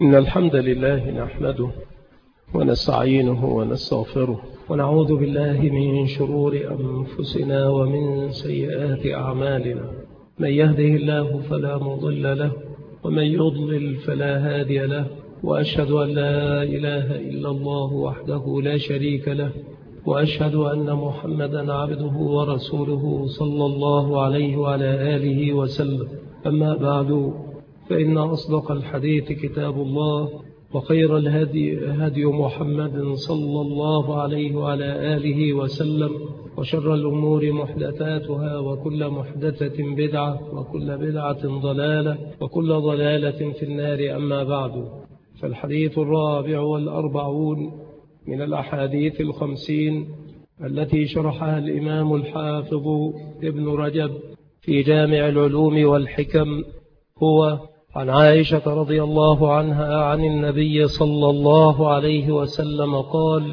إن الحمد لله نحمده ونستعينه ونستغفره ونعوذ بالله من شرور أنفسنا ومن سيئات أعمالنا. من يهده الله فلا مضل له ومن يضلل فلا هادي له، وأشهد أن لا إله إلا الله وحده لا شريك له، وأشهد أن محمدا عبده ورسوله صلى الله عليه وعلى آله وسلم. أما بعد، فإن أصدق الحديث كتاب الله، وخير الهدي هدي محمد صلى الله عليه وعلى آله وسلم، وشر الأمور محدثاتها، وكل محدثة بدعة، وكل بدعة ضلالة، وكل ضلالة في النار. أما بعد، فالحديث الرابع والأربعون من الأحاديث 50 التي شرحها الإمام الحافظ ابن رجب في جامع العلوم والحكم هو عن عائشة رضي الله عنها عن النبي صلى الله عليه وسلم قال: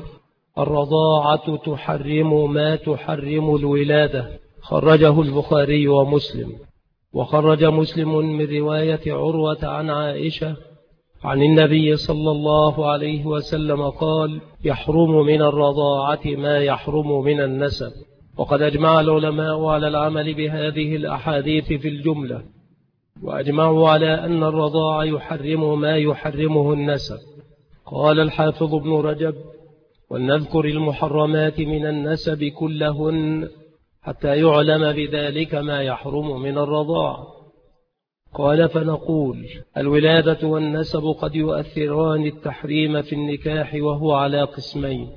الرضاعة تحرم ما تحرم الولادة. خرجه البخاري ومسلم. وخرج مسلم من رواية عروة عن عائشة عن النبي صلى الله عليه وسلم قال: يحرم من الرضاعة ما يحرم من النسب. وقد أجمع العلماء على العمل بهذه الأحاديث في الجملة، وأجمعوا على أن الرضاع يحرم ما يحرمه النسب. قال الحافظ ابن رجب: ولنذكر المحرمات من النسب كلهن حتى يعلم بذلك ما يحرم من الرضاع. قال: فنقول: الولادة والنسب قد يؤثران التحريم في النكاح، وهو على قسمين: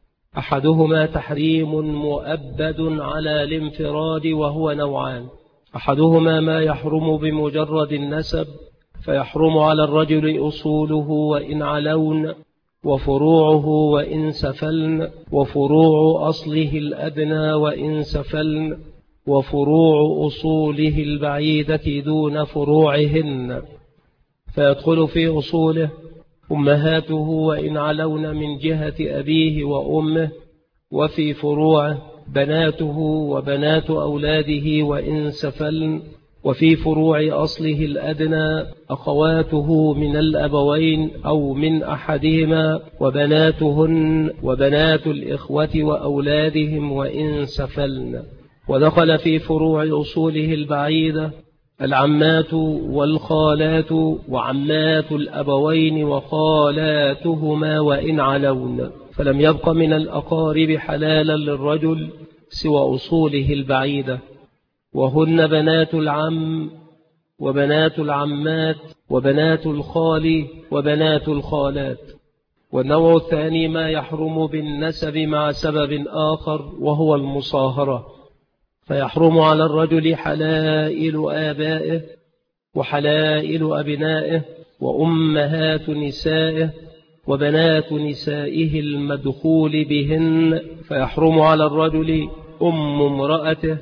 أحدهما تحريم مؤبد على الانفراد، وهو نوعان: أحدهما ما يحرم بمجرد النسب، فيحرم على الرجل أصوله وإن علون، وفروعه وإن سفلن، وفروع أصله الأدنى وإن سفلن، وفروع أصوله البعيدة دون فروعهن. فيدخل في أصوله أمهاته وإن علون من جهة أبيه وأمه، وفي فروعه بناته وبنات أولاده وإن سفلن، وفي فروع أصله الأدنى أخواته من الأبوين أو من أحدهما، وبناتهن وبنات الإخوة وأولادهم وإن سفلن. ودخل في فروع أصوله البعيدة العمات والخالات وعمات الأبوين وخالاتهما وإن علون. فلم يبق من الأقارب حلالا للرجل سوى أصوله البعيدة، وهن بنات العم وبنات العمات وبنات الخال وبنات الخالات. والنوع الثاني ما يحرم بالنسب مع سبب آخر، وهو المصاهرة. فيحرم على الرجل حلائل آبائه وحلائل أبنائه وأمهات نسائه وبنات نسائه المدخول بهن. فيحرم على الرجل امرأته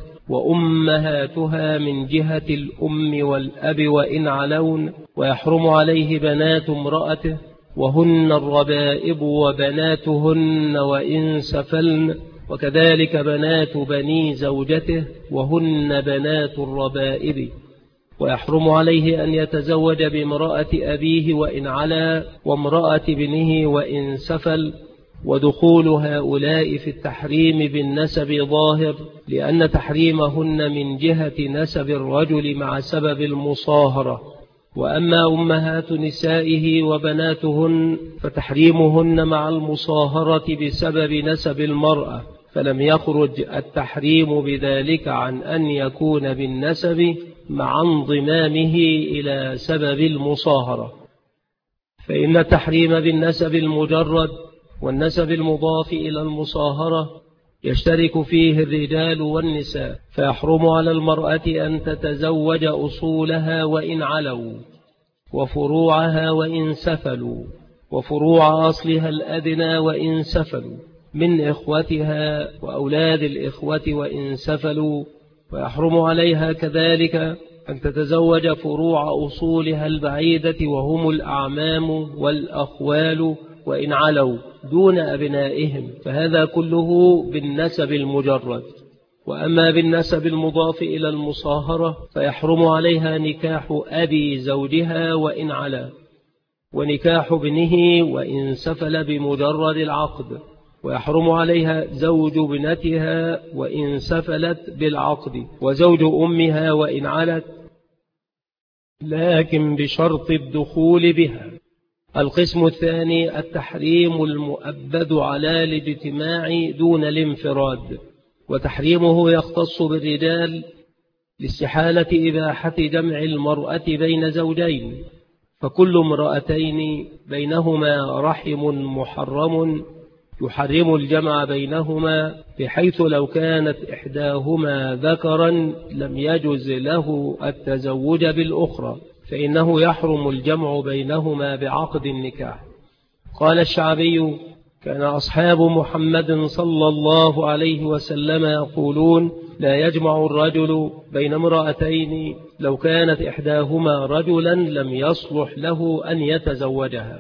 وأمهاتها من جهة الأم والأب وإن علون. ويحرم عليه بنات امرأته، وهن الربائب وبناتهن وإن سفلن، وكذلك بنات بني زوجته، وهن بنات الربائب. ويحرم عليه أن يتزوج بامرأة أبيه وإن علا، وامرأة ابنه وإن سفل. ودخول هؤلاء في التحريم بالنسب ظاهر، لأن تحريمهن من جهة نسب الرجل مع سبب المصاهرة. وأما أمهات نسائه وبناتهن فتحريمهن مع المصاهرة بسبب نسب المرأة، فلم يخرج التحريم بذلك عن أن يكون بالنسب مع انضمامه إلى سبب المصاهرة. فإن التحريم بالنسب المجرد والنسب المضاف إلى المصاهرة يشترك فيه الرجال والنساء. فيحرم على المرأة أن تتزوج أصولها وإن علوا، وفروعها وإن سفلوا، وفروع أصلها الأدنى وإن سفلوا، من إخوتها وأولاد الإخوة وإن سفلوا. ويحرم عليها كذلك أن تتزوج فروع أصولها البعيدة، وهم الأعمام والأخوال وإن علوا، دون أبنائهم. فهذا كله بالنسب المجرد. وأما بالنسب المضاف إلى المصاهرة فيحرم عليها نكاح أبي زوجها وإن علا. ونكاح ابنه وإن سفل بمجرد العقد، ويحرم عليها زوج ابنتها وإن سفلت بالعقد، وزوج أمها وإن علت، لكن بشرط الدخول بها. القسم الثاني التحريم المؤبد على الاجتماع دون الانفراد، وتحريمه يختص بالرجال لاستحالة إباحة جمع المرأة بين زوجين، فكل امرأتين بينهما رحم محرم يحرم الجمع بينهما، بحيث لو كانت إحداهما ذكرا لم يجز له التزوج بالأخرى، فإنه يحرم الجمع بينهما بعقد النكاح. قال الشعبي: كان أصحاب محمد صلى الله عليه وسلم يقولون: لا يجمع الرجل بين امرأتين لو كانت إحداهما رجلا لم يصلح له أن يتزوجها.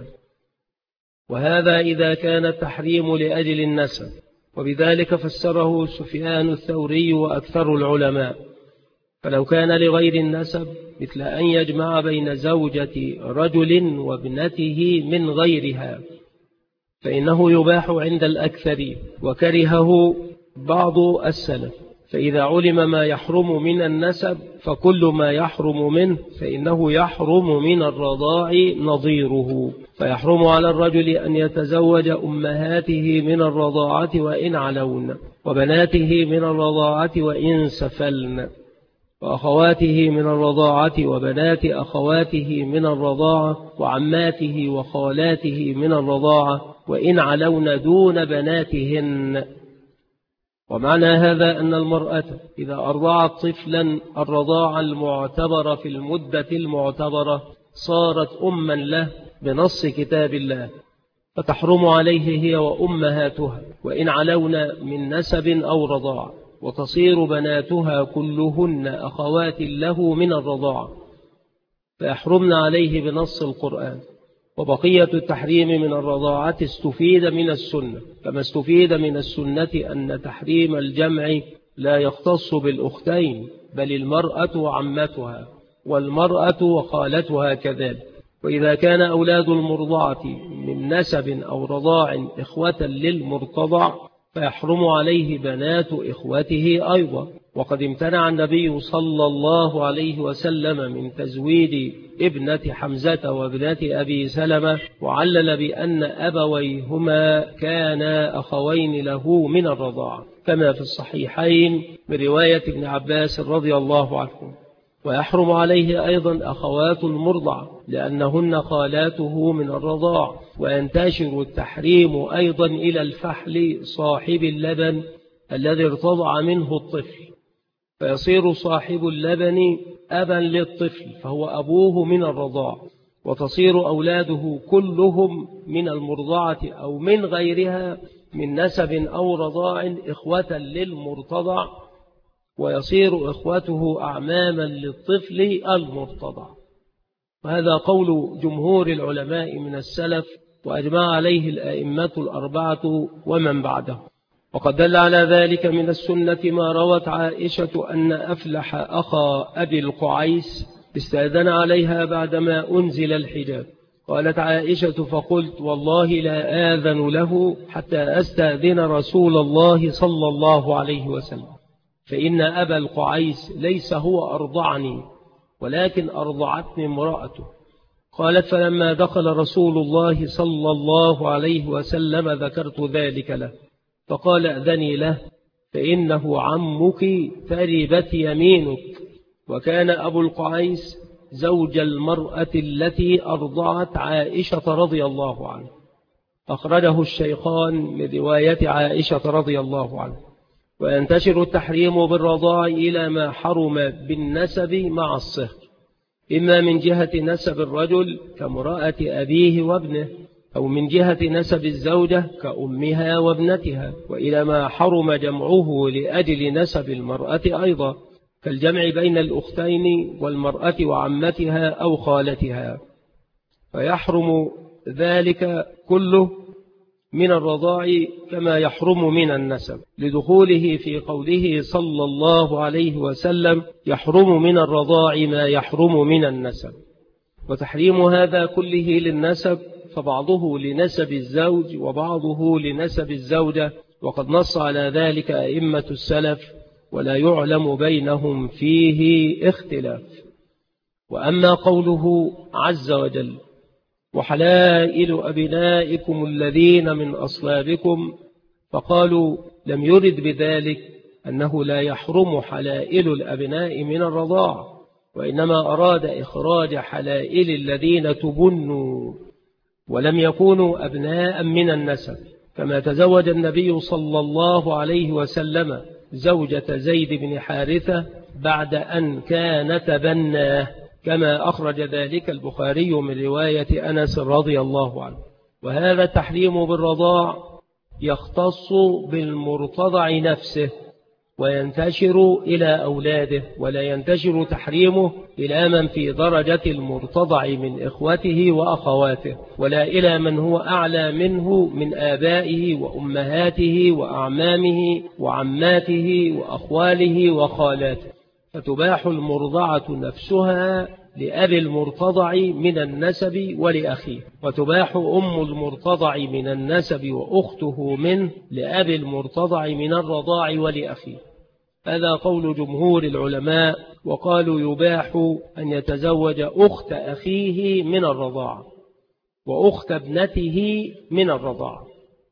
وهذا إذا كان التحريم لأجل النسب، وبذلك فسره سفيان الثوري وأكثر العلماء. فلو كان لغير النسب مثل أن يجمع بين زوجة رجل وابنته من غيرها فإنه يباح عند الأكثر، وكرهه بعض السلف. فإذا علم ما يحرم من النسب فكل ما يحرم منه فإنه يحرم من الرضاع نظيره، فيحرم على الرجل أن يتزوج أمهاته من الرضاعة وإن علون، وبناته من الرضاعة وإن سفلن، وأخواته من الرضاعة وبنات أخواته من الرضاعة، وعماته وخالاته من الرضاعة وإن علون دون بناتهن. ومعنى هذا أن المرأة إذا أرضعت طفلا الرضاعة المعتبرة في المدة المعتبرة صارت أما له بنص كتاب الله، فتحرم عليه هي وأمهاتها وإن علون من نسب أو رضاعة، وتصير بناتها كلهن أخوات له من الرضاعة، فيحرمن عليه بنص القرآن. وبقية التحريم من الرضاعة استفيد من السنة، كما استفيد من السنة أن تحريم الجمع لا يختص بالأختين، بل المرأة وعمتها والمرأة وخالتها كذلك. وإذا كان أولاد المرضعة من نسب أو رضاع إخوة للمرتضع فيحرم عليه بنات إخوته أيضا. وقد امتنع النبي صلى الله عليه وسلم من تزويد ابنة حمزة وابنة أبي سلمة، وعلل بأن أبويهما كانا أخوين له من الرضاعة، كما في الصحيحين برواية ابن عباس رضي الله عنه. ويحرم عليه أيضا أخوات المرضع لأنهن خالاته من الرضاع. وينتشر التحريم أيضا إلى الفحل صاحب اللبن الذي ارتضع منه الطفل، فيصير صاحب اللبن أبا للطفل فهو أبوه من الرضاع، وتصير أولاده كلهم من المرضعة أو من غيرها من نسب أو رضاع إخوة للمرتضع، ويصير إخوته أعماما للطفل المرتضع. وهذا قول جمهور العلماء من السلف، وأجمع عليه الأئمة الأربعة ومن بعده. وقد دل على ذلك من السنة ما روت عائشة أن أفلح أخا أبي القعيس استأذن عليها بعدما أنزل الحجاب. قالت عائشة: فقلت: والله لا آذن له حتى أستأذن رسول الله صلى الله عليه وسلم، فإن أبا القعيس ليس هو أرضعني ولكن أرضعتني امرأته. قالت: فلما دخل رسول الله صلى الله عليه وسلم ذكرت ذلك له، فقال: أذني له فإنه عمك تربت يمينك. وكان أبو القعيس زوج المرأة التي أرضعت عائشة رضي الله عنه. أخرجه الشيخان من رواية عائشة رضي الله عنه. وينتشر التحريم بالرضاع إلى ما حرم بالنسب مع الصهر، إما من جهة نسب الرجل كامرأة أبيه وابنه، أو من جهة نسب الزوجة كأمها وابنتها، وإلى ما حرم جمعه لأجل نسب المرأة أيضا، كالجمع بين الأختين والمرأة وعمتها أو خالتها. فيحرم ذلك كله من الرضاع كما يحرم من النسب، لدخوله في قوله صلى الله عليه وسلم: يحرم من الرضاع ما يحرم من النسب. وتحريم هذا كله للنسب، فبعضه لنسب الزوج وبعضه لنسب الزوجة، وقد نص على ذلك أئمة السلف ولا يعلم بينهم فيه اختلاف. وأما قوله عز وجل وحلائل أبنائكم الذين من أصلابكم، فقالوا لم يرد بذلك أنه لا يحرم حلائل الأبناء من الرضاع، وإنما أراد إخراج حلائل الذين تبنوا ولم يكونوا أبناء من النسب، كما تزوج النبي صلى الله عليه وسلم زوجة زيد بن حارثة بعد أن كان تبناه، كما أخرج ذلك البخاري من رواية أنس رضي الله عنه. وهذا التحريم بالرضاع يختص بالمرتضع نفسه وينتشر إلى أولاده، ولا ينتشر تحريمه إلى من في درجة المرتضع من إخوته وأخواته، ولا إلى من هو أعلى منه من آبائه وأمهاته وأعمامه وعماته وأخواله وخالاته، فتباح المرضعة نفسها لأبي المرتضع من النسب ولأخيه، وتباح أم المرتضع من النسب وأخته منه لأبي المرتضع من الرضاع ولأخيه. هذا قول جمهور العلماء، وقالوا يباح أن يتزوج أخت أخيه من الرضاع وأخت ابنته من الرضاع.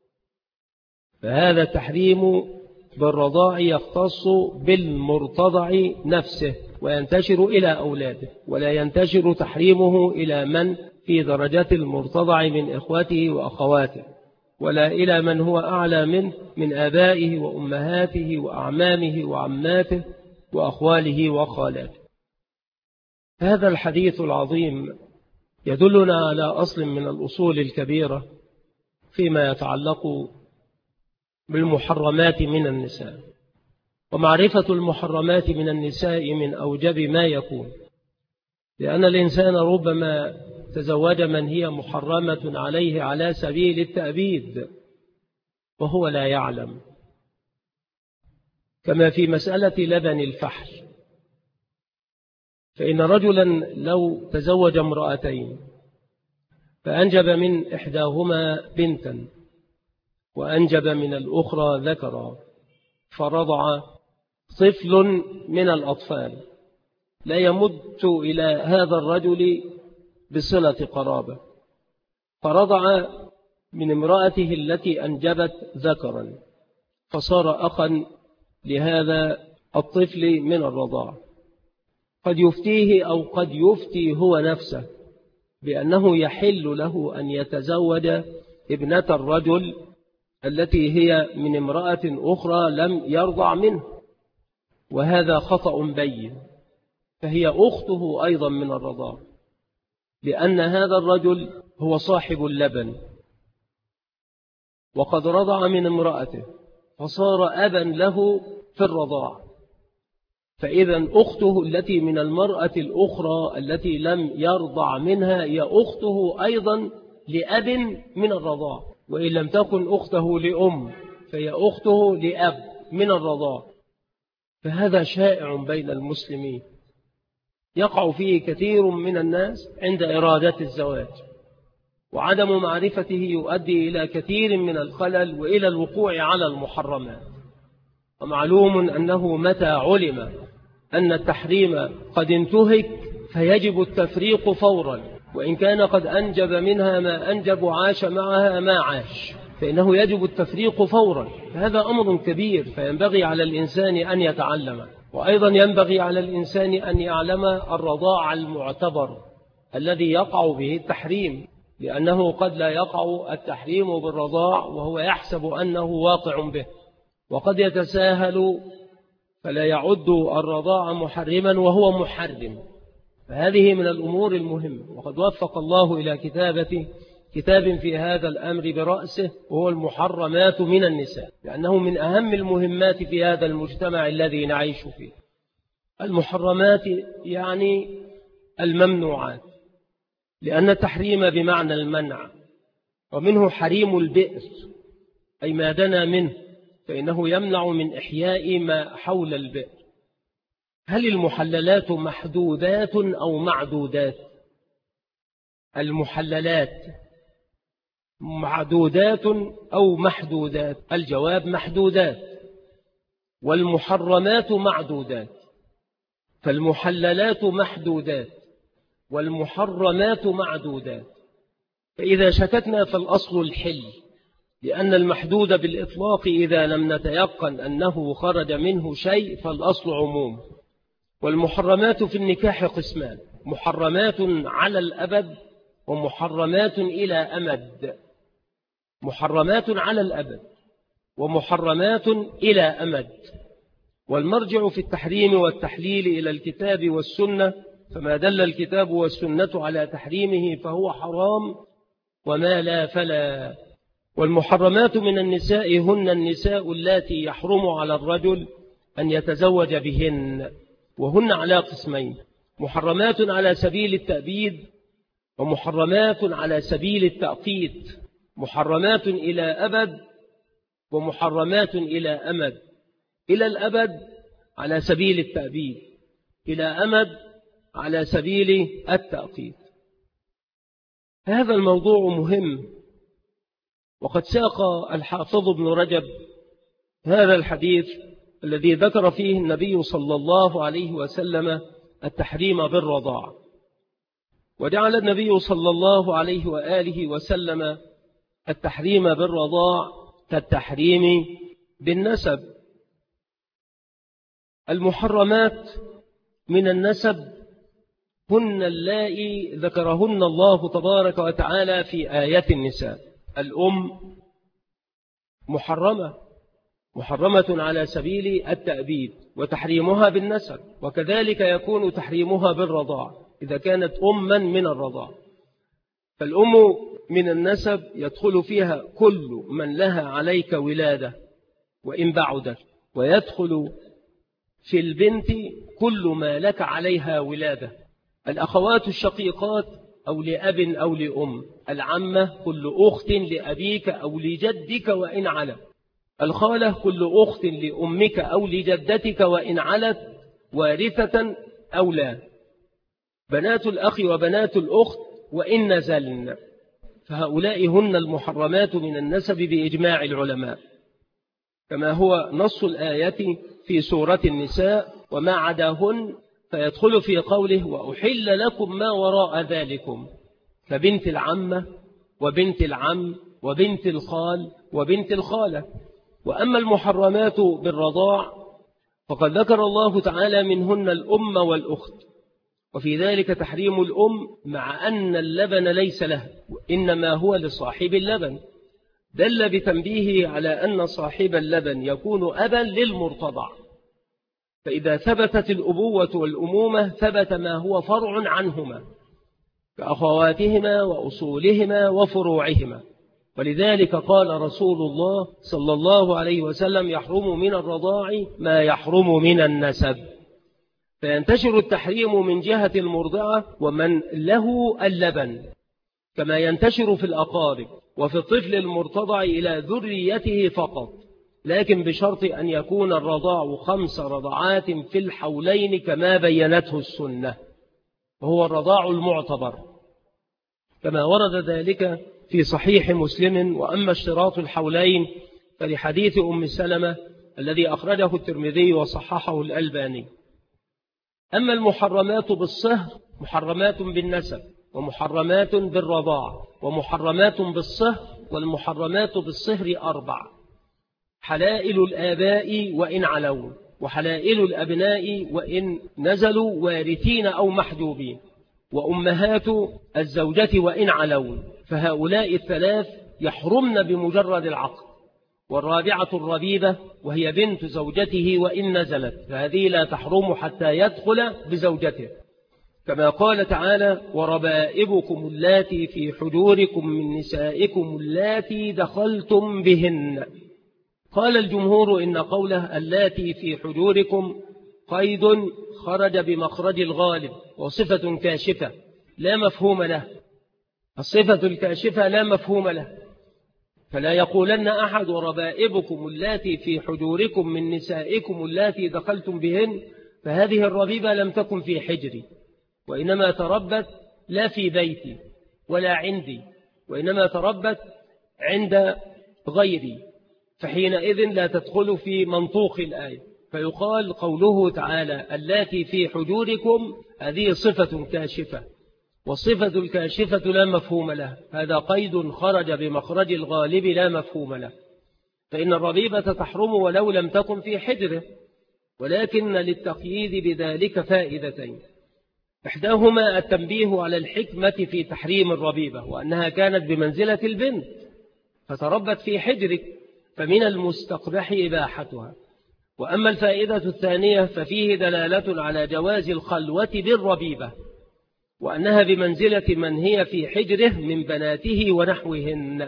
فهذا التحريم بالرضاع يختص بالمرتضع نفسه وينتشر إلى أولاده، ولا ينتشر تحريمه إلى من في درجة المرتضع من إخوته وأخواته، ولا إلى من هو أعلى منه من آبائه وأمهاته وأعمامه وعماته وأخواله وخالاته. هذا الحديث العظيم يدلنا على أصل من الأصول الكبيرة فيما يتعلق بالمحرمات من النساء، ومعرفة المحرمات من النساء من أوجب ما يكون، لأن الإنسان ربما تزوج من هي محرمة عليه على سبيل التأبيد وهو لا يعلم، كما في مسألة لبن الفحل، فإن رجلا لو تزوج امرأتين فأنجب من إحداهما بنتا وأنجب من الأخرى ذكرا، فرضع طفل من الأطفال لا يمد إلى هذا الرجل بصلة قرابة، فرضع من امرأته التي أنجبت ذكرا، فصار أخا لهذا الطفل من الرضاع. قد يفتيه أو قد يفتي هو نفسه بأنه يحل له أن يتزوج ابنة الرجل التي هي من امرأة أخرى لم يرضع منه، وهذا خطأ بين، فهي أخته أيضا من الرضاع، لأن هذا الرجل هو صاحب اللبن وقد رضع من امرأته فصار أبا له في الرضاع، فإذا أخته التي من المرأة الأخرى التي لم يرضع منها هي أخته أيضا لأب من الرضاع، وإن لم تكن أخته لأم فهي أخته لأب من الرضاع. فهذا شائع بين المسلمين يقع فيه كثير من الناس عند إرادة الزواج، وعدم معرفته يؤدي إلى كثير من الخلل وإلى الوقوع على المحرمات. ومعلوم أنه متى علم أن التحريم قد انتهك فيجب التفريق فورا، وإن كان قد أنجب منها ما أنجب وعاش معها ما عاش، فإنه يجب التفريق فورا. هذا أمر كبير، فينبغي على الإنسان أن يتعلم، وأيضا ينبغي على الإنسان أن يعلم الرضاع المعتبر الذي يقع به التحريم، لأنه قد لا يقع التحريم بالرضاع وهو يحسب أنه واقع به، وقد يتساهل فلا يعد الرضاع محرما وهو محرم. فهذه من الأمور المهمة، وقد وفق الله إلى كتابة كتاب في هذا الأمر برأسه، وهو المحرمات من النساء، لأنه من أهم المهمات في هذا المجتمع الذي نعيش فيه. المحرمات يعني الممنوعات، لأن التحريم بمعنى المنع، ومنه حريم البئر أي ما دنا منه، فإنه يمنع من إحياء ما حول البئر. هل المحللات محدودات أو معدودات؟ المحللات معدودات أو محدودات؟ الجواب محدودات. والمحرمات معدودات. فالمحللات محدودات والمحرمات معدودات. فإذا شككنا فالأصل الحل، لأن المحدود بالإطلاق إذا لم نتيقن أنه خرج منه شيء فالأصل عموم. والمحرمات في النكاح قسمان: محرمات على الأبد ومحرمات إلى أمد. محرمات على الأبد ومحرمات إلى أمد. والمرجع في التحريم والتحليل إلى الكتاب والسنة، فما دل الكتاب والسنة على تحريمه فهو حرام، وما لا فلا. والمحرمات من النساء هن النساء اللاتي يحرم على الرجل أن يتزوج بهن، وهن على قسمين: محرمات على سبيل التأبيد ومحرمات على سبيل التأقيت. محرمات إلى أبد ومحرمات إلى أمد. إلى الأبد على سبيل التأبيد، إلى أمد على سبيل التأقيت. هذا الموضوع مهم، وقد ساق الحافظ ابن رجب هذا الحديث الذي ذكر فيه النبي صلى الله عليه وسلم التحريم بالرضاع، وجعل النبي صلى الله عليه وآله وسلم التحريم بالرضاع كالتحريم بالنسب. المحرمات من النسب هن اللائي ذكرهن الله تبارك وتعالى في آية النساء. الأم محرمة على سبيل التأبيد وتحريمها بالنسب، وكذلك يكون تحريمها بالرضاع إذا كانت أما من الرضاع. فالأم من النسب يدخل فيها كل من لها عليك ولادة وإن بعدت، ويدخل في البنت كل ما لك عليها ولادة. الأخوات الشقيقات أو لأب أو لأم. العمة كل أخت لأبيك أو لجدك وإن علت. الخالة كل أخت لأمك أو لجدتك وإن علت وارثة أو لا. بنات الأخ وبنات الأخت وإن نزلن. فهؤلاء هن المحرمات من النسب بإجماع العلماء، كما هو نص الآية في سورة النساء: وما عداهن فيدخل في قوله: وأحل لكم ما وراء ذلكم، فبنت العمة وبنت العم وبنت الخال وبنت الخالة. وأما المحرمات بالرضاع فقد ذكر الله تعالى منهن الأم والأخت، وفي ذلك تحريم الأم مع أن اللبن ليس له إنما هو لصاحب اللبن، دل بتنبيه على أن صاحب اللبن يكون أبا للمرتضع. فإذا ثبتت الأبوة والأمومة ثبت ما هو فرع عنهما كأخواتهما وأصولهما وفروعهما. ولذلك قال رسول الله صلى الله عليه وسلم: يحرم من الرضاع ما يحرم من النسب. فينتشر التحريم من جهة المرضعة ومن له اللبن، كما ينتشر في الأقارب وفي الطفل المرتضع إلى ذريته فقط، لكن بشرط أن يكون الرضاع 5 رضعات في الحولين كما بينته السنة، وهو الرضاع المعتبر كما ورد ذلك في صحيح مسلم. وأما اشتراط الحولين فلحديث أم سلمة الذي أخرجه الترمذي وصححه الألباني. أما المحرمات بالصهر محرمات بالنسب ومحرمات بالرضاع ومحرمات بالصهر، والمحرمات بالصهر 4: حلائل الآباء وإن علوا، وحلائل الأبناء وإن نزلوا وارثين أو محجوبين، وأمهات الزوجة وإن علوا. فهؤلاء الثلاث يحرمن بمجرد العقد. والرابعة الربيبة وهي بنت زوجته وإن نزلت، فهذه لا تحرم حتى يدخل بزوجته، كما قال تعالى: وربائبكم اللاتي في حجوركم من نسائكم اللاتي دخلتم بهن. قال الجمهور إن قوله اللاتي في حجوركم قيد خرج بمخرج الغالب وصفة كاشفة لا مفهوم له. الصفة الكاشفة لا مفهوم له، فلا يقولن أحد وربائبكم اللاتي في حجوركم من نسائكم اللاتي دخلتم بهن، فهذه الربيبة لم تكن في حجري وإنما تربت لا في بيتي، ولا عندي، وإنما تربت عند غيري، فحينئذ لا تدخل في منطوق الآية، فيقال قوله تعالى اللاتي في حجوركم هذه صفة كاشفة، والصفة الكاشفة لا مفهوم له، هذا قيد خرج بمخرج الغالب لا مفهوم له، فإن الربيبة تحرم ولو لم تكن في حجره، ولكن للتقييد بذلك فائدتين، إحداهما التنبيه على الحكمة في تحريم الربيبة، وأنها كانت بمنزلة البنت فتربت في حجرك، فمن المستقبح إباحتها. وأما الفائدة الثانية ففيه دلالة على جواز الخلوة بالربيبة، وأنها بمنزلة من هي في حجره من بناته ونحوهن.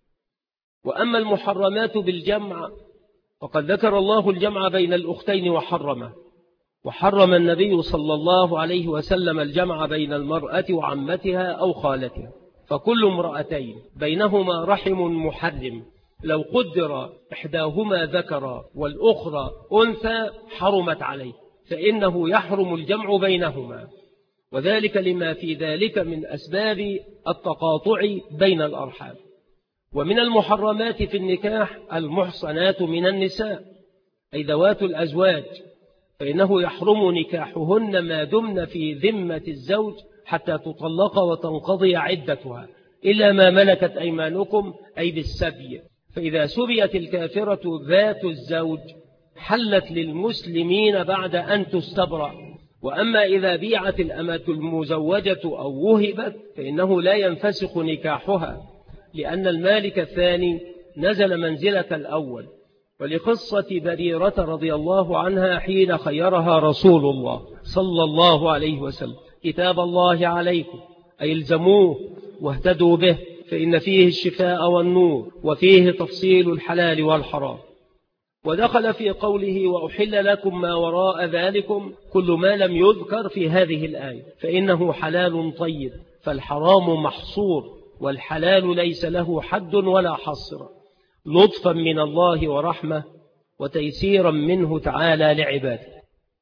وأما المحرمات بالجمع فقد ذكر الله الجمع بين الأختين وحرمه، وحرم النبي صلى الله عليه وسلم الجمع بين المرأة وعمتها أو خالتها، فكل امرأتين بينهما رحم محرم لو قدر إحداهما ذكر والأخرى أنثى حرمت عليه، فإنه يحرم الجمع بينهما، وذلك لما في ذلك من أسباب التقاطع بين الأرحام. ومن المحرمات في النكاح المحصنات من النساء أي ذوات الأزواج، فإنه يحرم نكاحهن ما دمن في ذمة الزوج حتى تطلق وتنقضي عدتها، إلا ما ملكت أيمانكم أي بالسبي، فإذا سبيت الكافرة ذات الزوج حلت للمسلمين بعد أن تستبرأ. وأما إذا بيعت الأمة المزوجة أو وهبت فإنه لا ينفسخ نكاحها، لأن المالك الثاني نزل منزلة الأول. ولقصة بريرة رضي الله عنها حين خيرها رسول الله صلى الله عليه وسلم كتاب الله عليكم أي الزموه واهتدوا به، فإن فيه الشفاء والنور وفيه تفصيل الحلال والحرام. ودخل في قوله وأحل لكم ما وراء ذلكم كل ما لم يذكر في هذه الآية، فإنه حلال طيب، فالحرام محصور والحلال ليس له حد ولا حصر، لطفا من الله ورحمة وتيسيرا منه تعالى لعباده.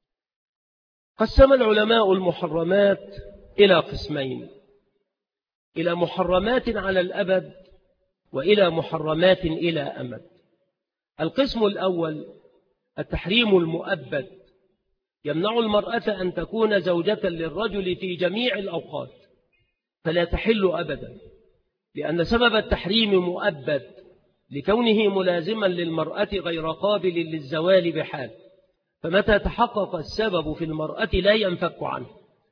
قسم العلماء المحرمات إلى قسمين، إلى محرمات على الأبد وإلى محرمات إلى أمد. القسم الأول التحريم المؤبد، يمنع المرأة أن تكون زوجة للرجل في جميع الأوقات، فلا تحل أبدا، لأن سبب التحريم مؤبد لكونه ملازما للمرأة غير قابل للزوال بحال، فمتى تحقق السبب في المرأة لا ينفك عنه،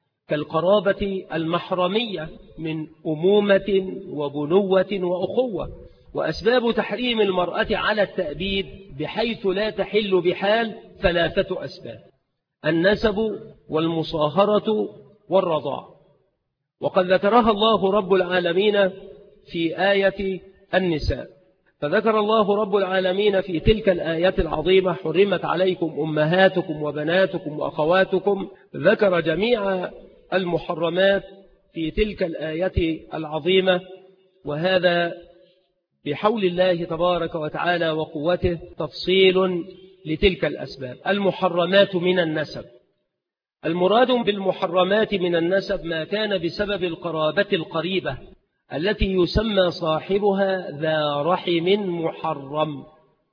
كالقرابة المحرمية من أمومة وبنوة وأخوة. وأسباب تحريم المرأة على التأبيد بحيث لا تحل بحال 3 أسباب: النسب والمصاهرة والرضاع، وقد ذكرها الله رب العالمين في آية النساء. فذكر الله رب العالمين في تلك الآيات العظيمة حرمت عليكم أمهاتكم وبناتكم وأخواتكم، ذكر جميع المحرمات في تلك الآية العظيمة، وهذا بحول الله تبارك وتعالى وقوته تفصيل لتلك الأسباب. المحرمات من النسب، المراد بالمحرمات من النسب ما كان بسبب القرابة القريبة التي يسمى صاحبها ذا رحم محرم،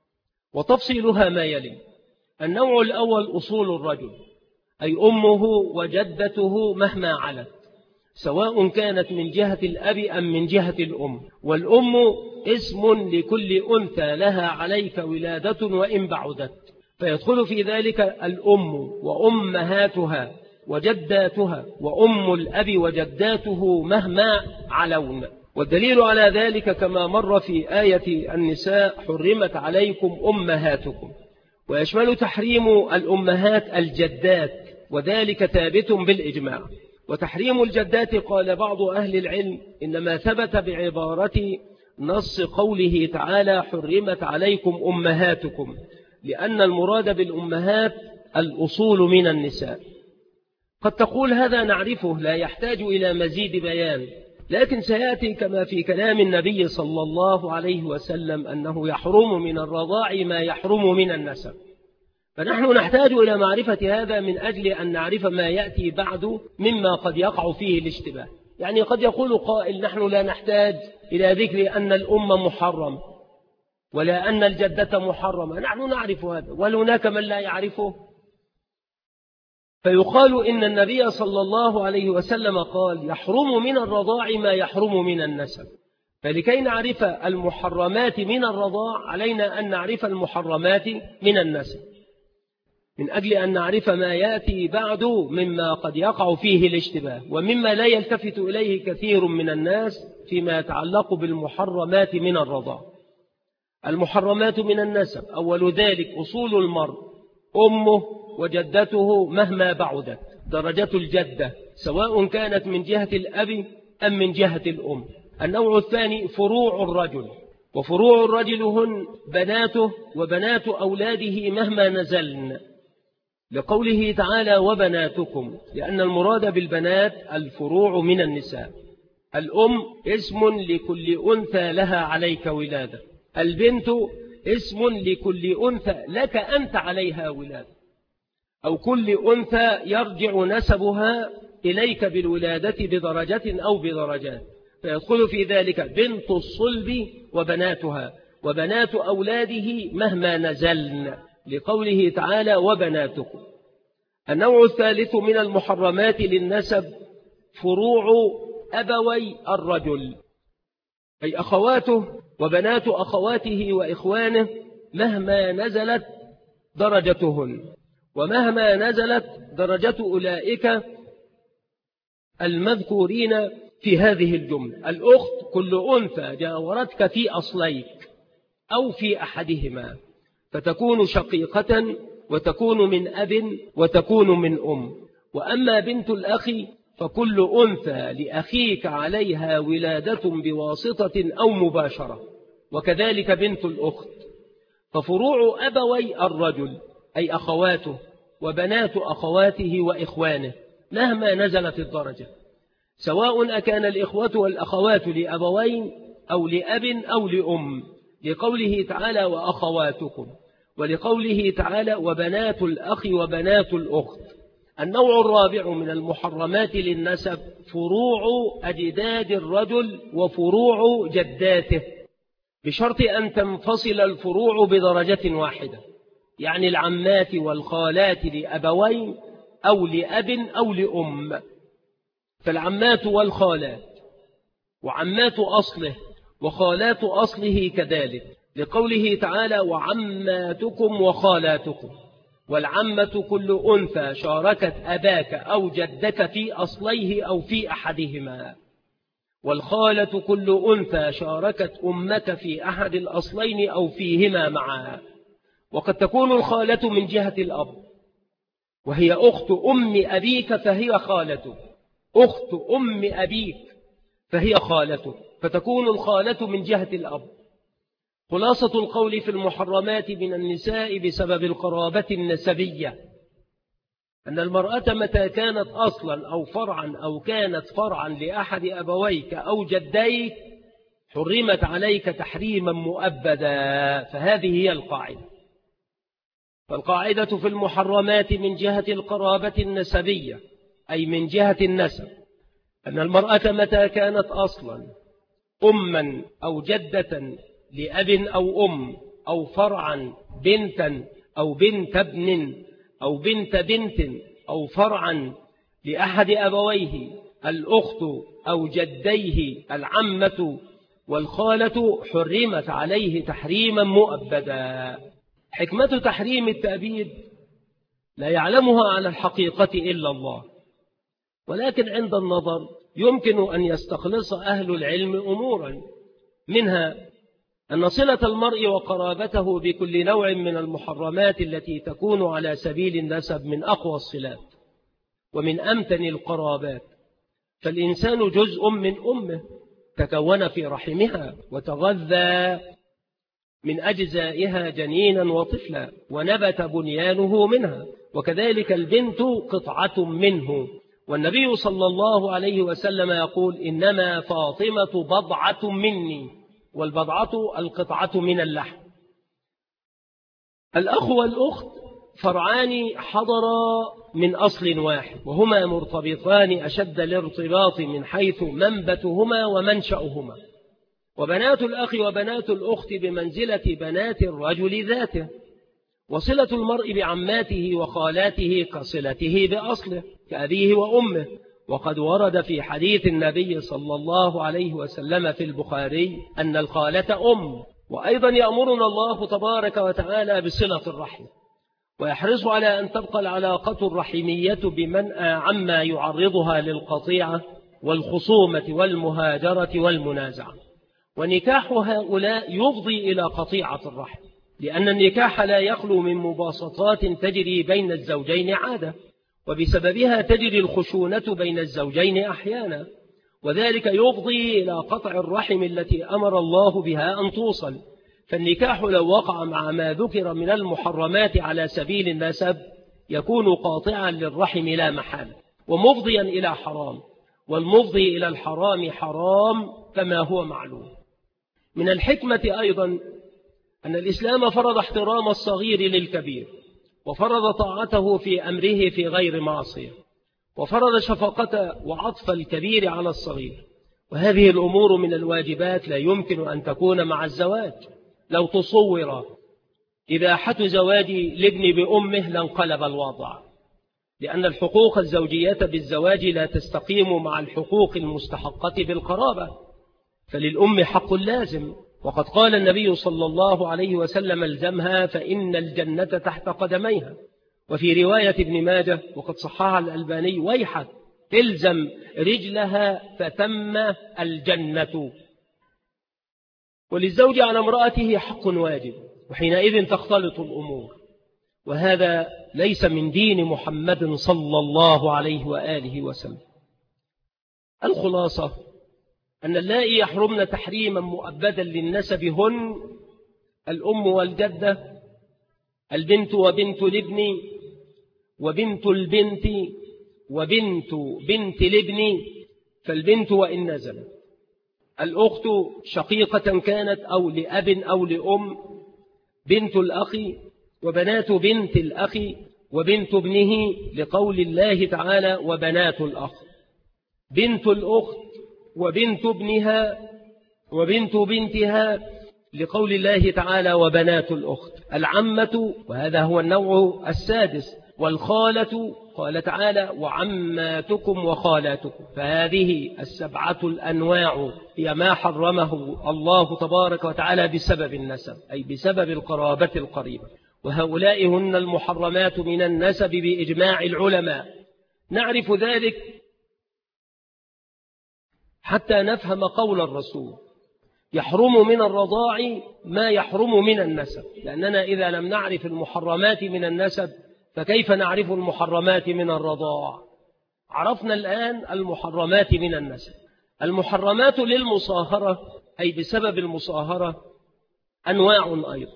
وتفصيلها ما يلي: النوع الأول أصول الرجل، أي أمه وجدته مهما علت، سواء كانت من جهة الأب أم من جهة الأم، والأم اسم لكل أنثى لها عليك ولادة وإن بعدت، فيدخل في ذلك الأم وأمهاتها وجداتها وأم الأب وجداته مهما علون. والدليل على ذلك كما مر في آية النساء حرمت عليكم أمهاتكم، ويشمل تحريم الأمهات الجدات، وذلك ثابت بالإجماع. وتحريم الجدات قال بعض أهل العلم إنما ثبت بعبارة نص قوله تعالى حرمت عليكم أمهاتكم، لأن المراد بالأمهات الأصول من النساء. قد تقول هذا نعرفه لا يحتاج إلى مزيد بيان، لكن سيأتي كما في كلام النبي صلى الله عليه وسلم أنه يحرم من الرضاع ما يحرم من النسب، فنحن نحتاج إلى معرفة هذا من أجل أن نعرف ما يأتي بعد مما قد يقع فيه الاشتباه. يعني قد يقول قائل نحن لا نحتاج إلى ذكر أن الأم محرم ولا أن الجدة محرمة، نحن نعرف هذا، وهناك من لا يعرفه. فيقال إن النبي صلى الله عليه وسلم قال يحرم من الرضاع ما يحرم من النسب. فلكي نعرف المحرمات من الرضاع علينا أن نعرف المحرمات من النسب، من أجل أن نعرف ما يأتي بعد مما قد يقع فيه الاشتباه ومما لا يلتفت إليه كثير من الناس فيما يتعلق بالمحرمات من الرضاع. المحرمات من النسب أول ذلك أصول المرء أمه وجدته مهما بعدت، درجة الجدة سواء كانت من جهة الأب أم من جهة الأم. النوع الثاني فروع الرجل، وفروع الرجل هن بناته وبنات أولاده مهما نزلن، لقوله تعالى وبناتكم، لأن المراد بالبنات الفروع من النساء. الأم اسم لكل أنثى لها عليك ولادة، البنت اسم لكل أنثى لك أنت عليها ولادة، أو كل أنثى يرجع نسبها إليك بالولادة بدرجة أو بدرجات، فيدخل في ذلك بنت الصلب وبناتها وبنات أولاده مهما نزلن، لقوله تعالى وبناتكم. النوع الثالث من المحرمات للنسب فروع أبوي الرجل، أي أخواته وبنات أخواته وإخوانه مهما نزلت درجتهن، ومهما نزلت درجة أولئك المذكورين في هذه الجملة. الأخت كل أنثى جاورتك في أصليك أو في أحدهما، فتكون شقيقة وتكون من أب وتكون من أم. وأما بنت الأخ فكل أنثى لأخيك عليها ولادة بواسطة أو مباشرة، وكذلك بنت الأخت. ففروع أبوي الرجل أي أخواته وبنات أخواته وإخوانه مهما نزلت الدرجة، سواء أكان الإخوة والأخوات لأبوين أو لأب أو لأم، لقوله تعالى وأخواتكم، ولقوله تعالى وبنات الأخ وبنات الأخت. النوع الرابع من المحرمات للنسب فروع أجداد الرجل وفروع جداته، بشرط أن تنفصل الفروع بدرجة واحدة، يعني العمات والخالات لأبوين أو لأب أو لأم. فالعمات والخالات وعمات أصله وخالات أصله كذلك، لقوله تعالى وعماتكم وخالاتكم. والعمة كل أنثى شاركت أباك أو جدك في أصليه أو في أحدهما، والخالة كل أنثى شاركت أمك في أحد الأصلين أو فيهما معا. وقد تكون الخالة من جهة الأب وهي أخت أم أبيك فهي خالته، أخت أم أبيك فهي خالته، فتكون الخالة من جهة الأب. خلاصة القول في المحرمات من النساء بسبب القرابة النسبية أن المرأة متى كانت أصلا أو فرعا أو كانت فرعا لأحد أبويك أو جديك حرمت عليك تحريما مؤبدا. فهذه هي القاعدة. فالقاعدة في المحرمات من جهة القرابة النسبية أي من جهة النسب أن المرأة متى كانت أصلا أما أو جدة لأب أو أم أو فرعا بنتا أو بنت ابن أو بنت بنت أو فرعا لأحد أبويه الأخت أو جديه العمة والخالة حرمت عليه تحريما مؤبدا. حكمة تحريم التأبيد لا يعلمها على الحقيقة إلا الله، ولكن عند النظر يمكن أن يستخلص أهل العلم أمورا، منها أن صلة المرء وقرابته بكل نوع من المحرمات التي تكون على سبيل النسب من أقوى الصلات ومن أمتن القرابات، فالإنسان جزء من أمه تكون في رحمها وتغذى من أجزائها جنينا وطفلا ونبت بنيانه منها، وكذلك البنت قطعة منه. والنبي صلى الله عليه وسلم يقول إنما فاطمة بضعة مني، والبضعة القطعة من اللحم. الأخ والأخت فرعان حضرا من أصل واحد وهما مرتبطان أشد الارتباط من حيث منبتهما ومنشأهما، وبنات الأخ وبنات الأخت بمنزلة بنات الرجل ذاته، وصلة المرء بعماته وخالاته كصلته بأصله كأبيه وأمه. وقد ورد في حديث النبي صلى الله عليه وسلم في البخاري أن الخالة أم. وأيضا يأمرنا الله تبارك وتعالى بصلة الرحم، ويحرص على أن تبقى العلاقة الرحمية بمنأى عما يعرضها للقطيعة والخصومة والمهاجرة والمنازعة. ونكاح هؤلاء يفضي إلى قطيعة الرحم، لأن النكاح لا يخلو من مباسطات تجري بين الزوجين عادة، وبسببها تجري الخشونة بين الزوجين أحيانا، وذلك يفضي إلى قطع الرحم التي أمر الله بها أن توصل. فالنكاح لو وقع مع ما ذكر من المحرمات على سبيل النسب يكون قاطعا للرحم لا محالة، ومفضيا إلى حرام، والمفضي إلى الحرام حرام كما هو معلوم. من الحكمة أيضا أن الإسلام فرض احترام الصغير للكبير، وفرض طاعته في أمره في غير معصية، وفرض شفقة وعطف الكبير على الصغير. وهذه الأمور من الواجبات لا يمكن أن تكون مع الزواج. لو تصور إباحة زواج الابن بأمه لانقلب الوضع، لأن الحقوق الزوجية بالزواج لا تستقيم مع الحقوق المستحقة بالقرابة، فللأم حق لازم، وقد قال النبي صلى الله عليه وسلم: الزمها فإن الجنة تحت قدميها. وفي رواية ابن ماجه وقد صححها الألباني: ويحك الزم رجلها فتم الجنة. وللزوج على امرأته حق واجب، وحينئذ تختلط الأمور، وهذا ليس من دين محمد صلى الله عليه وآله وسلم. الخلاصة أن اللائي يحرمن تحريما مؤبدا للنسب هن الأم والجدة، البنت وبنت الابن، وبنت البنت، وبنت بنت الابن، فالبنت وإن نزلت، الأخت شقيقة كانت أو لأب أو لأم، بنت الأخ، وبنات بنت الأخ، وبنت ابنه، لقول الله تعالى: وبنات الأخ، بنت الأخت، وبنت ابنها، وبنت بنتها، لقول الله تعالى: وبنات الأخت، العمة، وهذا هو النوع السادس، والخالة، قال تعالى: وعماتكم وخالاتكم. فهذه السبعة الأنواع هي ما حرمه الله تبارك وتعالى بسبب النسب، أي بسبب القرابة القريبة، وهؤلاء هن المحرمات من النسب بإجماع العلماء. نعرف ذلك حتى نفهم قول الرسول: يحرم من الرضاع ما يحرم من النسب، لأننا إذا لم نعرف المحرمات من النسب فكيف نعرف المحرمات من الرضاع؟ عرفنا الآن المحرمات من النسب. المحرمات للمصاهرة أي بسبب المصاهرة أنواع أيضا،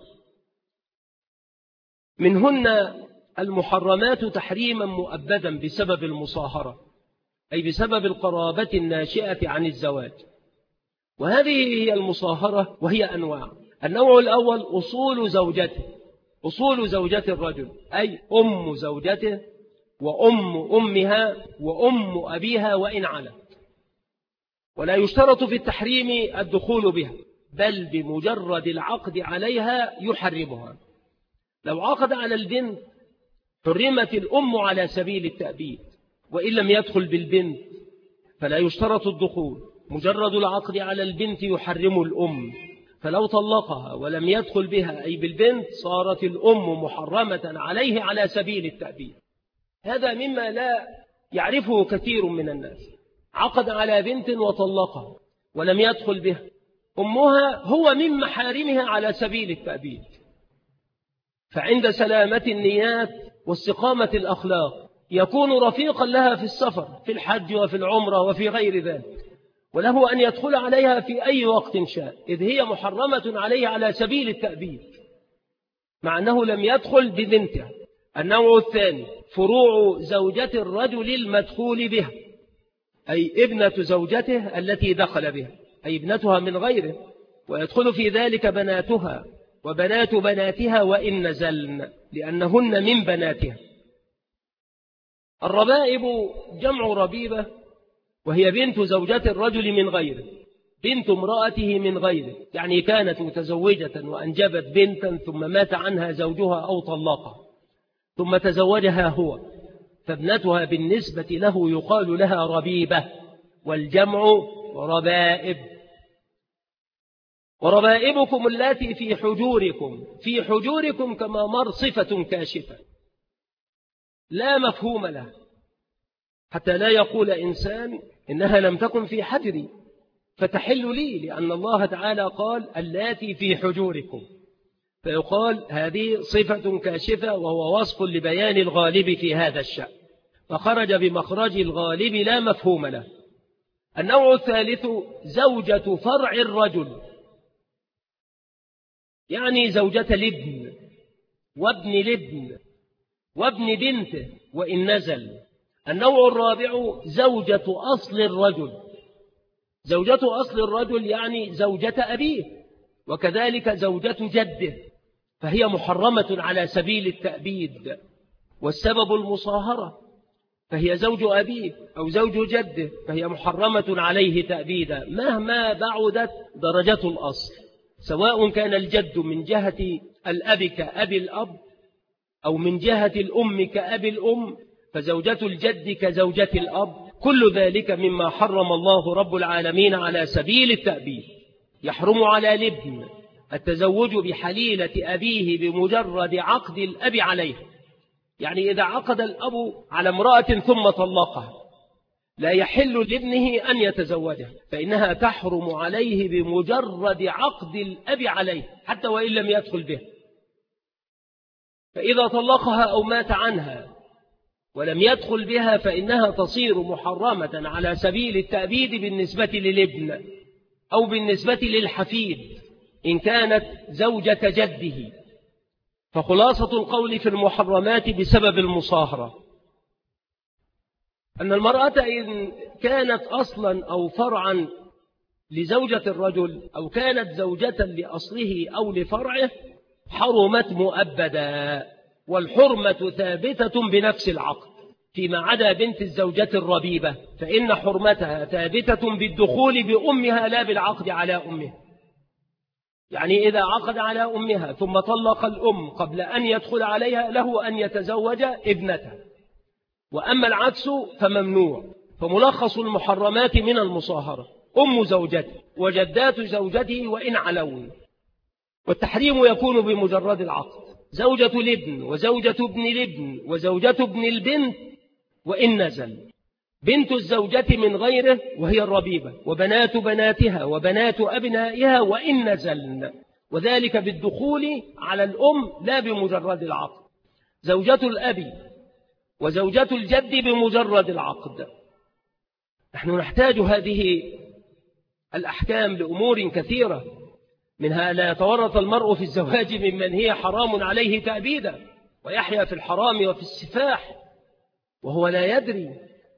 منهن المحرمات تحريما مؤبدا بسبب المصاهرة، أي بسبب القرابة الناشئة عن الزواج، وهذه هي المصاهرة، وهي أنواع. النوع الأول أصول زوجته، أصول زوجة الرجل، أي أم زوجته وأم أمها وأم أبيها وإن علت، ولا يشترط في التحريم الدخول بها، بل بمجرد العقد عليها يحرمها. لو عقد على البنت حرمت الأم على سبيل التأبيد، وإن لم يدخل بالبنت فلا يشترط الدخول، مجرد العقد على البنت يحرم الأم، فلو طلقها ولم يدخل بها أي بالبنت صارت الأم محرمة عليه على سبيل التأبيد. هذا مما لا يعرفه كثير من الناس، عقد على بنت وطلقها ولم يدخل بها، أمها هو من محارمها على سبيل التأبيد، فعند سلامة النيات واستقامة الأخلاق يكون رفيقا لها في السفر، في الحج وفي العمرة وفي غير ذلك، وله أن يدخل عليها في أي وقت شاء، إذ هي محرمة عليه على سبيل التأبيد مع أنه لم يدخل ببنتها. النوع الثاني فروع زوجة الرجل المدخول بها، أي ابنة زوجته التي دخل بها، أي ابنتها من غيره، ويدخل في ذلك بناتها وبنات بناتها وإن نزلن، لأنهن من بناتها. الربائب جمع ربيبة، وهي بنت زوجة الرجل من غيره، بنت امرأته من غيره، يعني كانت متزوجة وأنجبت بنتا ثم مات عنها زوجها أو طلقها ثم تزوجها هو، فابنتها بالنسبة له يقال لها ربيبة، والجمع ربائب. وربائبكم اللاتي في حجوركم، في حجوركم كما مر صفة كاشفة لا مفهوم لها، حتى لا يقول إنسان إنها لم تكن في حجري فتحل لي، لأن الله تعالى قال اللاتي في حجوركم، فيقال هذه صفة كاشفة وهو وصف لبيان الغالب في هذا الشأن، فخرج بمخرج الغالب لا مفهوم له. النوع الثالث زوجة فرع الرجل، يعني زوجة الابن وابن الابن وابن بنته وإن نزل. النوع الرابع زوجة أصل الرجل، زوجة أصل الرجل يعني زوجة أبيه، وكذلك زوجة جده، فهي محرمة على سبيل التأبيد، والسبب المصاهرة، فهي زوج أبيه أو زوج جده، فهي محرمة عليه تأبيدا مهما بعدت درجة الأصل، سواء كان الجد من جهة الأب كأبي الأب أو من جهة الأم كأبي الأم، فزوجة الجد كزوجة الأب، كل ذلك مما حرم الله رب العالمين على سبيل التأبيد. يحرم على الابن التزوج بحليلة أبيه بمجرد عقد الأب عليه، يعني إذا عقد الأب على امرأة ثم طلقها لا يحل لابنه أن يتزوجها، فإنها تحرم عليه بمجرد عقد الأب عليه حتى وإن لم يدخل به. فإذا طلقها أو مات عنها ولم يدخل بها فإنها تصير محرمة على سبيل التأبيد بالنسبة للابن أو بالنسبة للحفيد إن كانت زوجة جده. فخلاصة القول في المحرمات بسبب المصاهرة أن المرأة إن كانت أصلا أو فرعا لزوجة الرجل أو كانت زوجة لأصله أو لفرعه حرمت مؤبدا، والحرمة ثابتة بنفس العقد، فيما عدا بنت الزوجة الربيبة فإن حرمتها ثابتة بالدخول بأمها لا بالعقد على أمها. يعني إذا عقد على أمها ثم طلق الأم قبل أن يدخل عليها له أن يتزوج ابنتها، وأما العكس فممنوع. فملخص المحرمات من المصاهرة أم زوجته وجدات زوجته وإن علون، والتحريم يكون بمجرد العقد، زوجة الابن وزوجة ابن الابن وزوجة ابن البنت وإن نزل، بنت الزوجة من غيره وهي الربيبة، وبنات بناتها وبنات أبنائها وإن نزلن، وذلك بالدخول على الأم لا بمجرد العقد، زوجة الأب وزوجة الجد بمجرد العقد. نحن نحتاج هذه الأحكام لأمور كثيرة، منها لا يتورط المرء في الزواج ممن هي حرام عليه تأبيدا ويحيا في الحرام وفي السفاح وهو لا يدري،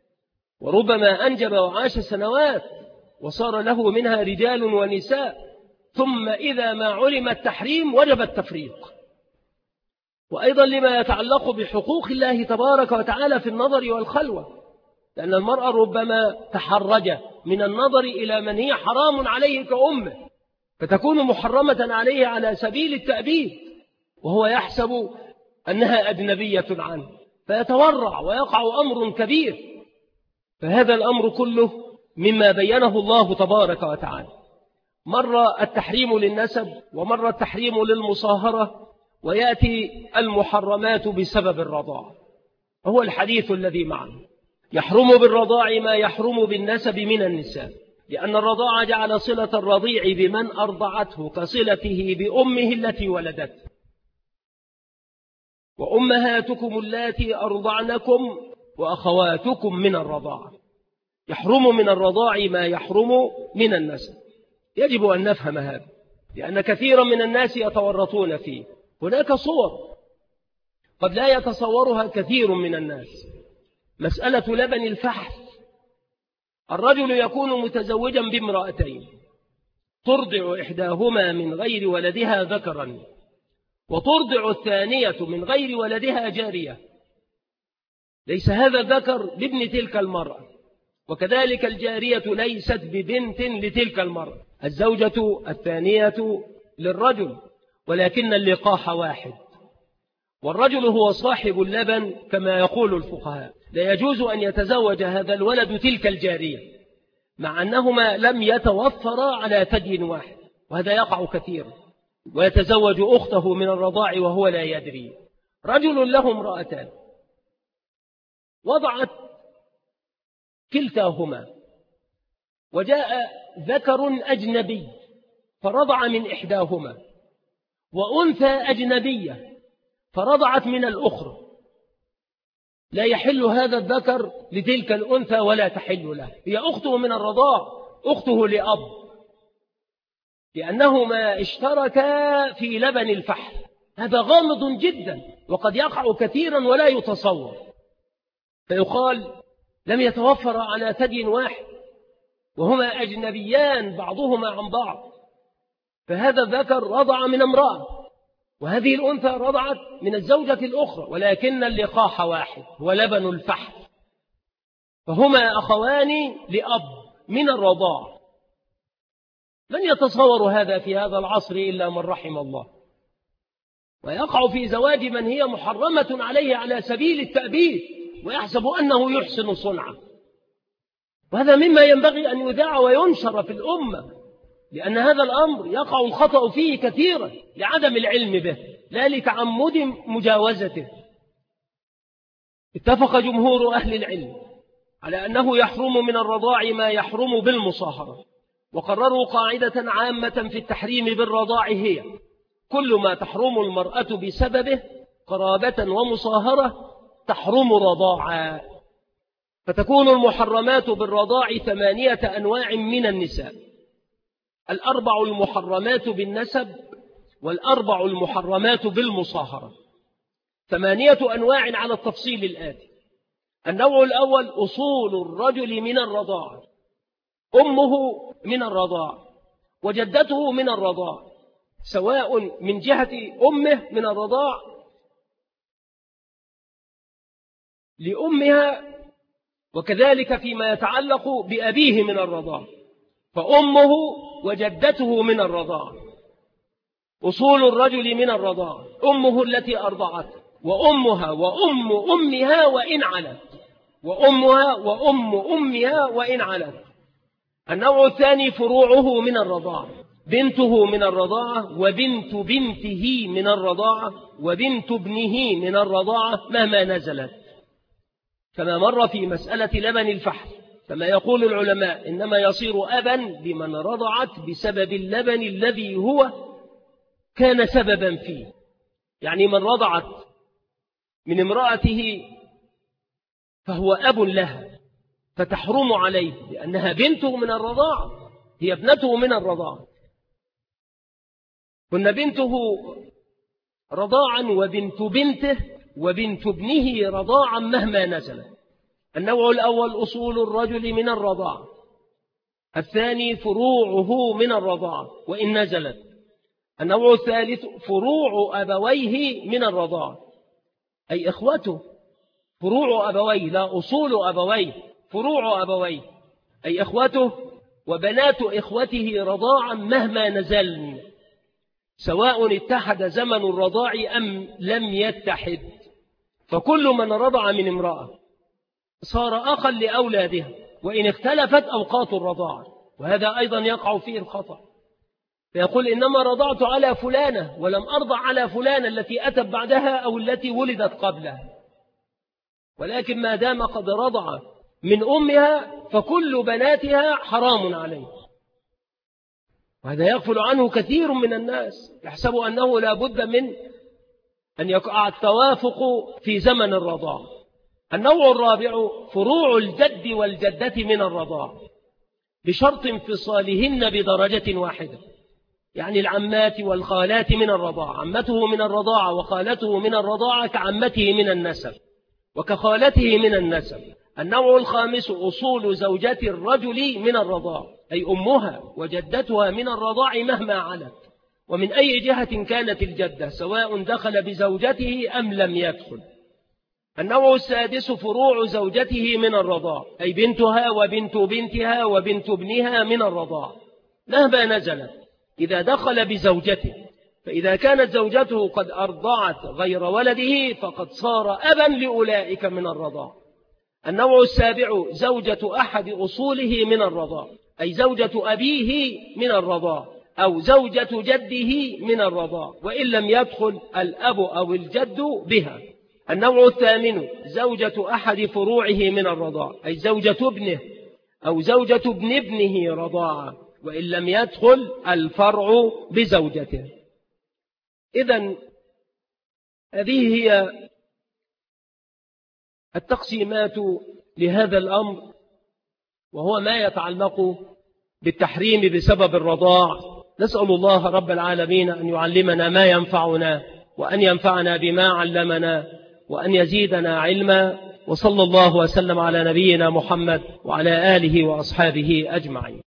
وربما أنجب وعاش سنوات وصار له منها رجال ونساء، ثم إذا ما علم التحريم وجب التفريق. وأيضا لما يتعلق بحقوق الله تبارك وتعالى في النظر والخلوة، لأن المرأة ربما تحرج من النظر إلى من هي حرام عليه كأمه، فتكون محرمة عليه على سبيل التأبيد وهو يحسب أنها أجنبية عنه، فيتورع ويقع أمر كبير. فهذا الأمر كله مما بينه الله تبارك وتعالى، مر التحريم للنسب ومر التحريم للمصاهرة، ويأتي المحرمات بسبب الرضاع، وهو الحديث الذي معنا. يحرم بالرضاع ما يحرم بالنسب من النساء، لأن الرضاع جعل صلة الرضيع بمن أرضعته كصلته بأمه التي ولدته. وأمهاتكم اللاتي أرضعنكم وأخواتكم من الرضاعة. يحرم من الرضاع ما يحرم من النسب. يجب أن نفهم هذا، لأن كثيرا من الناس يتورطون فيه. هناك صور قد لا يتصورها كثير من الناس، مسألة لبن الفحل. الرجل يكون متزوجا بامرأتين، ترضع إحداهما من غير ولدها ذكرا وترضع الثانية من غير ولدها جارية، ليس هذا الذكر بابن تلك المرأة، وكذلك الجارية ليست ببنت لتلك المرأة. الزوجة الثانية للرجل، ولكن اللقاح واحد، والرجل هو صاحب اللبن كما يقول الفقهاء. لا يجوز أن يتزوج هذا الولد تلك الجارية مع أنهما لم يتوفرا على ثدي واحد، وهذا يقع كثيرا، ويتزوج أخته من الرضاع وهو لا يدري. رجل له امرأتان، وضعت كلتاهما، وجاء ذكر أجنبي فرضع من إحداهما، وأنثى أجنبية فرضعت من الأخرى. لا يحل هذا الذكر لتلك الأنثى ولا تحل له، هي أخته من الرضاع، أخته لأب، لأنهما اشتركا في لبن الفحل. هذا غامض جدا وقد يقع كثيرا ولا يتصور، فيقال لم يتوفر على ثدي واحد وهما أجنبيان بعضهما عن بعض، فهذا الذكر رضع من امرأة، وهذه الأنثى رضعت من الزوجة الأخرى، ولكن اللقاح واحد هو لبن الفحل، فهما أخوان لأب من الرضاع. من يتصور هذا في هذا العصر إلا من رحم الله، ويقع في زواج من هي محرمة عليه على سبيل التأبيد ويحسب أنه يحسن صنعه. وهذا مما ينبغي أن يذاع وينشر في الأمة، لأن هذا الأمر يقع الخطأ فيه كثيرا لعدم العلم به لا لتعمد مجاوزته. اتفق جمهور أهل العلم على أنه يحرم من الرضاع ما يحرم بالمصاهرة، وقرروا قاعدة عامة في التحريم بالرضاع هي: كل ما تحرم المرأة بسببه قرابة ومصاهرة تحرم رضاعا. فتكون المحرمات بالرضاع 8 أنواع من النساء: 4 المحرمات بالنسب، 4 المحرمات بالمصاهرة. 8 أنواع على التفصيل الآتي: النوع الأول أصول الرجل من الرضاع، أمه من الرضاع وجدته من الرضاع، سواء من جهة أمه من الرضاع لأمها، وكذلك فيما يتعلق بأبيه من الرضاع، فأمه وجدته من الرضاع. أصول الرجل من الرضاع: أمه التي أرضعت، وأمها وأم أمها وإن علت، وأمها وأم أمها وإن علت. النوع الثاني فروعه من الرضاعة: بنته من الرضاعة، وبنت بنته من الرضاعة، وبنت ابنه من الرضاعة مهما نزلت، كما مر في مسألة لبن الفحل. كما يقول العلماء إنما يصير أبا بمن رضعت بسبب اللبن الذي هو كان سببا فيه، يعني من رضعت من امرأته فهو أب لها فتحرم عليه لأنها بنته من الرضاعة، هي ابنته من الرضاعة، كن بنته رضاعا وبنت بنته وبنت ابنه رضاعا مهما نزل. النوع الأول أصول الرجل من الرضاعة، الثاني فروعه من الرضاعة وإن نزلت. النوع الثالث فروع أبويه من الرضاعة، أي إخوته، فروع أبويه لا أصول أبويه، فروع أبويه أي إخوته وبنات إخوته رضاعا مهما نزلن، سواء اتحد زمن الرضاع أم لم يتحد. فكل من رضع من امرأة صار أخا لأولادها وإن اختلفت أوقات الرضاعة، وهذا أيضا يقع فيه الخطأ، فيقول إنما رضعت على فلانة ولم أرضع على فلانة التي أتت بعدها أو التي ولدت قبلها، ولكن ما دام قد رضع من أمها فكل بناتها حرام عليه. وهذا يغفل عنه كثير من الناس، يحسب أنه لا بد من أن يقع التوافق في زمن الرضاع. النوع الرابع فروع الجد والجدة من الرضاع بشرط انفصالهن بدرجة واحدة، يعني العمات والخالات من الرضاعة، عمته من الرضاعة وخالته من الرضاعة كعمته من النسب وكخالته من النسب. النوع الخامس أصول زوجة الرجل من الرضاع، أي أمها وجدتها من الرضاع مهما علت، ومن أي جهة كانت الجدة سواء دخل بزوجته أم لم يدخل. النوع السادس فروع زوجته من الرضاع، أي بنتها وبنت بنتها وبنت ابنها من الرضاع مهما نزلت إذا دخل بزوجته، فإذا كانت زوجته قد أرضعت غير ولده فقد صار أبا لأولئك من الرضاع. النوع السابع زوجة أحد أصوله من الرضاع، أي زوجة أبيه من الرضاع أو زوجة جده من الرضاع وإن لم يدخل الأب أو الجد بها. النوع الثامن زوجة أحد فروعه من الرضاع، أي زوجة ابنه أو زوجة ابن ابنه رضاعة وإن لم يدخل الفرع بزوجته. إذن هذه هي التقسيمات لهذا الأمر، وهو ما يتعلق بالتحريم بسبب الرضاع. نسأل الله رب العالمين أن يعلمنا ما ينفعنا وأن ينفعنا بما علمنا وأن يزيدنا علما، وصلى الله وسلم على نبينا محمد وعلى آله وأصحابه أجمعين.